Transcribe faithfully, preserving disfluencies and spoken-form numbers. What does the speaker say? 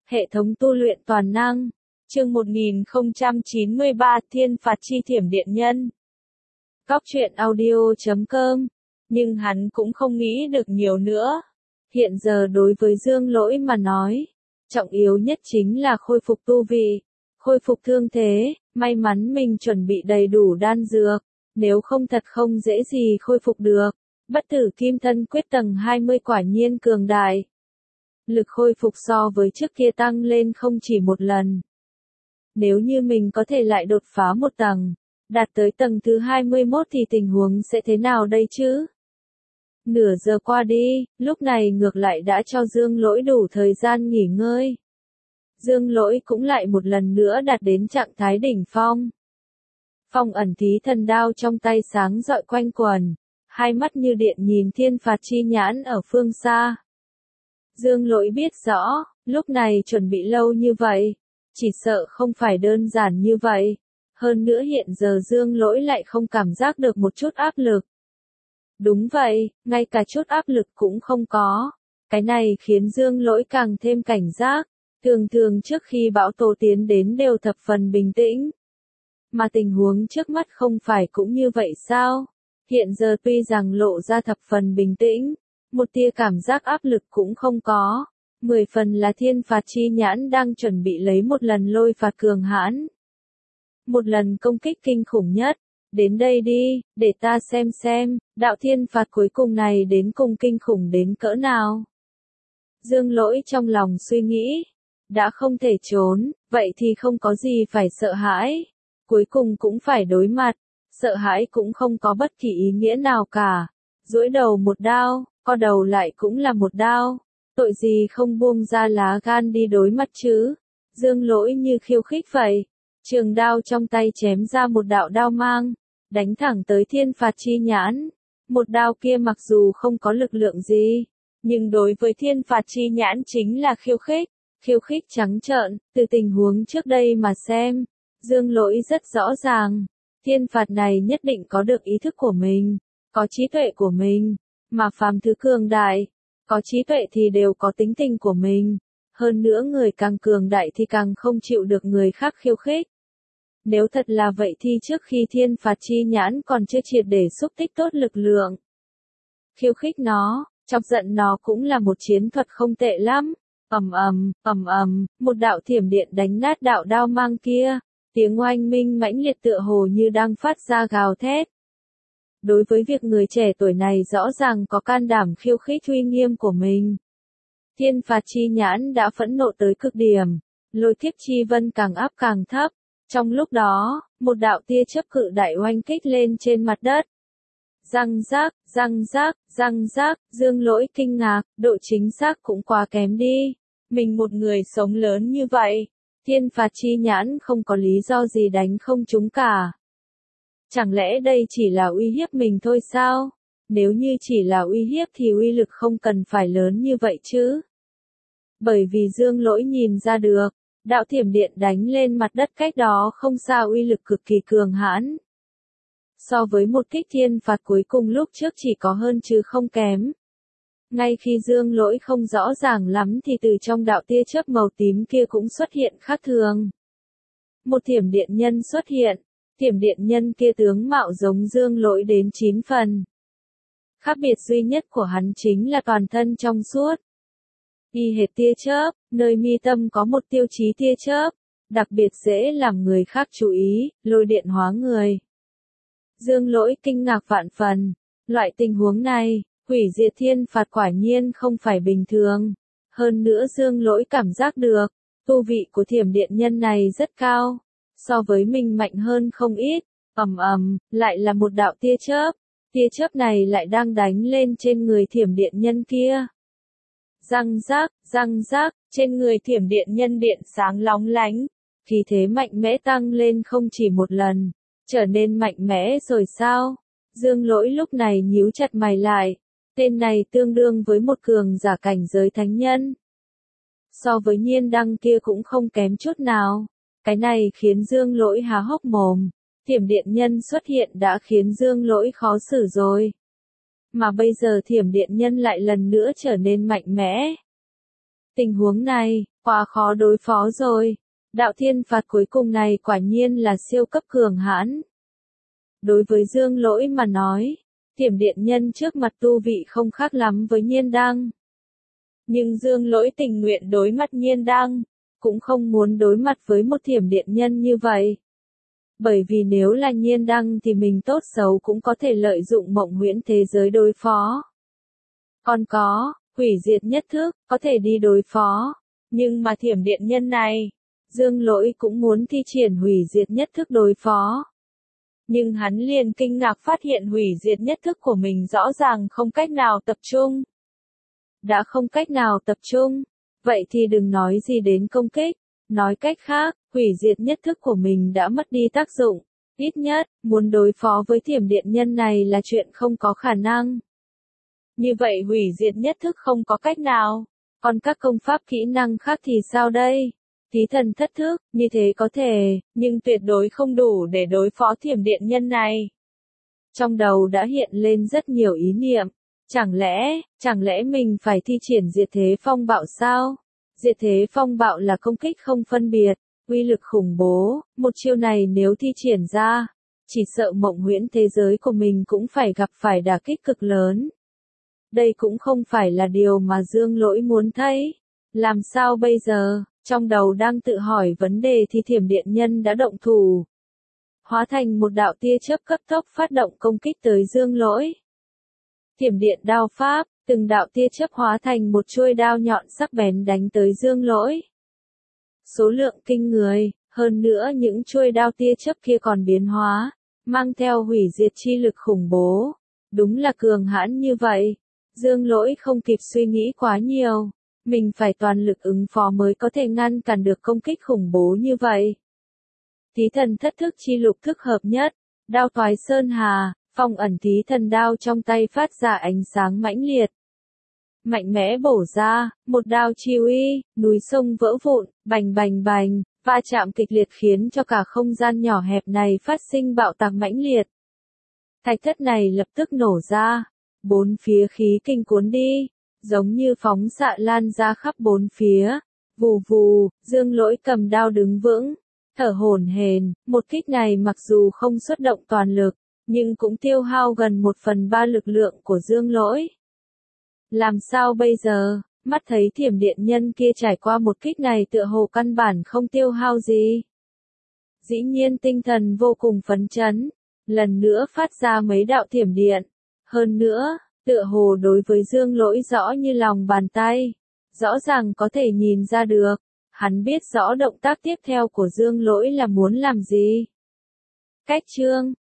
Hệ thống tu luyện toàn năng. Chương một nghìn không trăm chín mươi ba Thiên phạt chi thiểm điện nhân. Góc truyện audio chấm com. Nhưng hắn cũng không nghĩ được nhiều nữa. Hiện giờ đối với Dương Lỗi mà nói, trọng yếu nhất chính là khôi phục tu vị, khôi phục thương thế, may mắn mình chuẩn bị đầy đủ đan dược, nếu không thật không dễ gì khôi phục được. Bất tử kim thân quyết tầng hai mươi quả nhiên cường đại. Lực khôi phục so với trước kia tăng lên không chỉ một lần. Nếu như mình có thể lại đột phá một tầng, đạt tới tầng thứ hai mươi mốt thì tình huống sẽ thế nào đây chứ? Nửa giờ qua đi, lúc này ngược lại đã cho Dương Lỗi đủ thời gian nghỉ ngơi. Dương Lỗi cũng lại một lần nữa đạt đến trạng thái đỉnh phong. Phong ẩn thí thần đao trong tay sáng rọi quanh quần, hai mắt như điện nhìn thiên phạt chi nhãn ở phương xa. Dương Lỗi biết rõ, lúc này chuẩn bị lâu như vậy, chỉ sợ không phải đơn giản như vậy. Hơn nữa hiện giờ Dương Lỗi lại không cảm giác được một chút áp lực. Đúng vậy, ngay cả chút áp lực cũng không có. Cái này khiến Dương Lỗi càng thêm cảnh giác. Thường thường trước khi bão tố tiến đến đều thập phần bình tĩnh. Mà tình huống trước mắt không phải cũng như vậy sao? Hiện giờ tuy rằng lộ ra thập phần bình tĩnh, một tia cảm giác áp lực cũng không có. Mười phần là thiên phạt chi nhãn đang chuẩn bị lấy một lần lôi phạt cường hãn. Một lần công kích kinh khủng nhất. Đến đây đi, để ta xem xem, đạo thiên phạt cuối cùng này đến cùng kinh khủng đến cỡ nào. Dương Lỗi trong lòng suy nghĩ. Đã không thể trốn, vậy thì không có gì phải sợ hãi. Cuối cùng cũng phải đối mặt. Sợ hãi cũng không có bất kỳ ý nghĩa nào cả. Duỗi đầu một đao, co đầu lại cũng là một đao. Tội gì không buông ra lá gan đi đối mặt chứ. Dương Lỗi như khiêu khích vậy. Trường đao trong tay chém ra một đạo đao mang. Đánh thẳng tới thiên phạt chi nhãn. Một đao kia mặc dù không có lực lượng gì. Nhưng đối với thiên phạt chi nhãn chính là khiêu khích. Khiêu khích trắng trợn, từ tình huống trước đây mà xem. Dương Lỗi rất rõ ràng. Thiên phạt này nhất định có được ý thức của mình. Có trí tuệ của mình. Mà phàm thứ cường đại. Có trí tuệ thì đều có tính tình của mình. Hơn nữa người càng cường đại thì càng không chịu được người khác khiêu khích. Nếu thật là vậy thì trước khi thiên phạt chi nhãn còn chưa triệt để xúc tích tốt lực lượng. Khiêu khích nó, chọc giận nó cũng là một chiến thuật không tệ lắm. Ầm ầm, ầm ầm, một đạo thiểm điện đánh nát đạo đao mang kia. Tiếng oanh minh mãnh liệt tựa hồ như đang phát ra gào thét. Đối với việc người trẻ tuổi này rõ ràng có can đảm khiêu khích uy nghiêm của mình. Thiên phạt chi nhãn đã phẫn nộ tới cực điểm, lôi kiếp chi vân càng áp càng thấp. Trong lúc đó, một đạo tia chớp cự đại oanh kích lên trên mặt đất. Răng rác, răng rác, răng rác, Dương Lỗi kinh ngạc, độ chính xác cũng quá kém đi. Mình một người sống lớn như vậy, thiên phạt chi nhãn không có lý do gì đánh không trúng cả. Chẳng lẽ đây chỉ là uy hiếp mình thôi sao? Nếu như chỉ là uy hiếp thì uy lực không cần phải lớn như vậy chứ. Bởi vì Dương Lỗi nhìn ra được, đạo thiểm điện đánh lên mặt đất cách đó không xa uy lực cực kỳ cường hãn. So với một kích thiên phạt cuối cùng lúc trước chỉ có hơn chứ không kém. Ngay khi Dương Lỗi không rõ ràng lắm thì từ trong đạo tia chớp màu tím kia cũng xuất hiện khác thường. Một thiểm điện nhân xuất hiện. Thiểm điện nhân kia tướng mạo giống Dương Lỗi đến chín phần. Khác biệt duy nhất của hắn chính là toàn thân trong suốt. Y hệt tia chớp, nơi mi tâm có một tiêu chí tia chớp, đặc biệt dễ làm người khác chú ý, lôi điện hóa người. Dương Lỗi kinh ngạc vạn phần, loại tình huống này, hủy diệt thiên phạt quả nhiên không phải bình thường. Hơn nữa Dương Lỗi cảm giác được, tu vị của thiểm điện nhân này rất cao. So với mình mạnh hơn không ít. Ầm ầm, lại là một đạo tia chớp. Tia chớp này lại đang đánh lên trên người thiểm điện nhân kia. Răng rác, răng rác, trên người thiểm điện nhân điện sáng lóng lánh. Khí thế mạnh mẽ tăng lên không chỉ một lần. Trở nên mạnh mẽ rồi sao? Dương Lỗi lúc này nhíu chặt mày lại. Tên này tương đương với một cường giả cảnh giới thánh nhân. So với Nhiên Đăng kia cũng không kém chút nào. Cái này khiến Dương Lỗi há hốc mồm. Thiểm điện nhân xuất hiện đã khiến Dương Lỗi khó xử rồi. Mà bây giờ thiểm điện nhân lại lần nữa trở nên mạnh mẽ. Tình huống này, quá khó đối phó rồi. Đạo thiên phạt cuối cùng này quả nhiên là siêu cấp cường hãn. Đối với Dương Lỗi mà nói, Thiểm Điện Nhân trước mặt tu vị không khác lắm với Nhiên Đăng. Nhưng Dương Lỗi tình nguyện đối mặt Nhiên Đăng, cũng không muốn đối mặt với một Thiểm Điện Nhân như vậy. Bởi vì nếu là Nhiên Đăng thì mình tốt xấu cũng có thể lợi dụng mộng huyễn thế giới đối phó. Còn có, hủy diệt nhất thức, có thể đi đối phó. Nhưng mà Thiểm Điện Nhân này, Dương Lỗi cũng muốn thi triển hủy diệt nhất thức đối phó. Nhưng hắn liền kinh ngạc phát hiện hủy diệt nhất thức của mình rõ ràng không cách nào tập trung. Đã không cách nào tập trung, vậy thì đừng nói gì đến công kích. Nói cách khác, hủy diệt nhất thức của mình đã mất đi tác dụng. Ít nhất, muốn đối phó với Thiểm Điện Nhân này là chuyện không có khả năng. Như vậy hủy diệt nhất thức không có cách nào. Còn các công pháp kỹ năng khác thì sao đây? Thí thần thất thức, như thế có thể, nhưng tuyệt đối không đủ để đối phó Thiểm Điện Nhân này. Trong đầu đã hiện lên rất nhiều ý niệm. Chẳng lẽ, chẳng lẽ mình phải thi triển diệt thế phong bạo sao? Diệt thế phong bạo là công kích không phân biệt, uy lực khủng bố, một chiêu này nếu thi triển ra, chỉ sợ mộng huyễn thế giới của mình cũng phải gặp phải đả kích cực lớn. Đây cũng không phải là điều mà Dương Lỗi muốn thấy. Làm sao bây giờ? Trong đầu đang tự hỏi vấn đề thì Thiểm Điện Nhân đã động thủ. Hóa thành một đạo tia chớp cấp tốc phát động công kích tới Dương Lỗi. Thiểm Điện đao pháp, từng đạo tia chớp hóa thành một chuôi đao nhọn sắc bén đánh tới Dương Lỗi. Số lượng kinh người, hơn nữa những chuôi đao tia chớp kia còn biến hóa, mang theo hủy diệt chi lực khủng bố. Đúng là cường hãn như vậy. Dương Lỗi không kịp suy nghĩ quá nhiều. Mình phải toàn lực ứng phó mới có thể ngăn cản được công kích khủng bố như vậy. Thí thần thất thức chi lục thức hợp nhất, đao thoái sơn hà, phong ẩn thí thần đao trong tay phát ra ánh sáng mãnh liệt. Mạnh mẽ bổ ra, một đao chi uy, núi sông vỡ vụn, bành bành bành, va chạm kịch liệt khiến cho cả không gian nhỏ hẹp này phát sinh bạo tạc mãnh liệt. Thạch thất này lập tức nổ ra, bốn phía khí kinh cuốn đi, giống như phóng xạ lan ra khắp bốn phía. Vù vù, Dương Lỗi cầm đao đứng vững, thở hổn hển, một kích này mặc dù không xuất động toàn lực, nhưng cũng tiêu hao gần một phần ba lực lượng của Dương Lỗi. Làm sao bây giờ? Mắt thấy Thiểm Điện Nhân kia trải qua một kích này tựa hồ căn bản không tiêu hao gì. Dĩ nhiên tinh thần vô cùng phấn chấn, lần nữa phát ra mấy đạo thiểm điện. Hơn nữa, tựa hồ đối với Dương Lỗi rõ như lòng bàn tay. Rõ ràng có thể nhìn ra được, hắn biết rõ động tác tiếp theo của Dương Lỗi là muốn làm gì. Cách chương